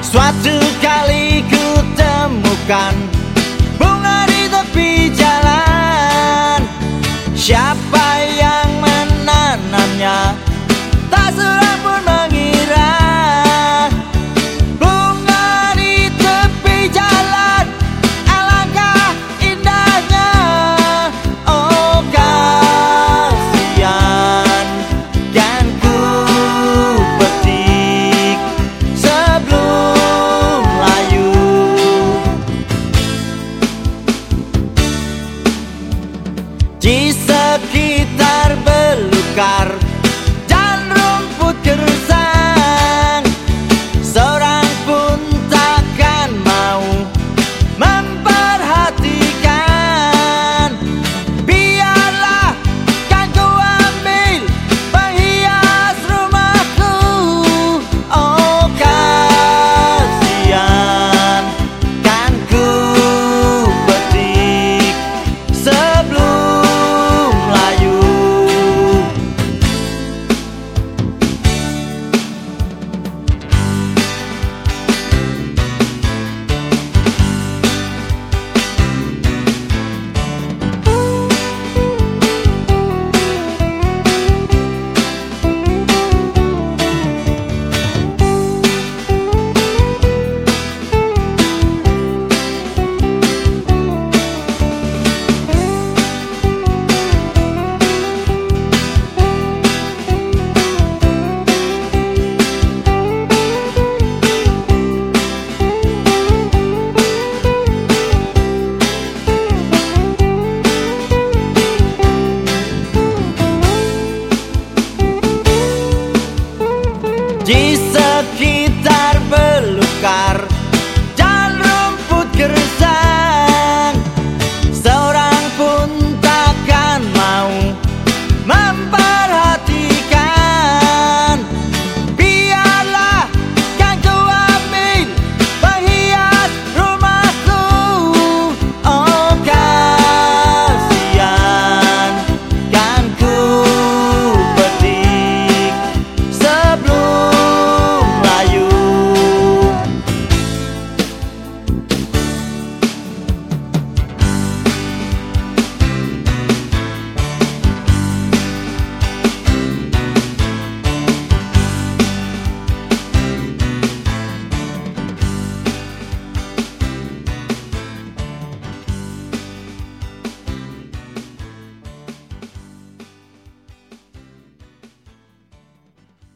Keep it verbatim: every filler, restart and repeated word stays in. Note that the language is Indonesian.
Suatu kali ku temukan bunga di tepi jalan. Siapa yang menanamnya? Tak seorang pun mengira. Bunga di tepi jalan, alangkah indahnya. Oh kasihan, kan ku petik sebelum layu. Di sekitar belukar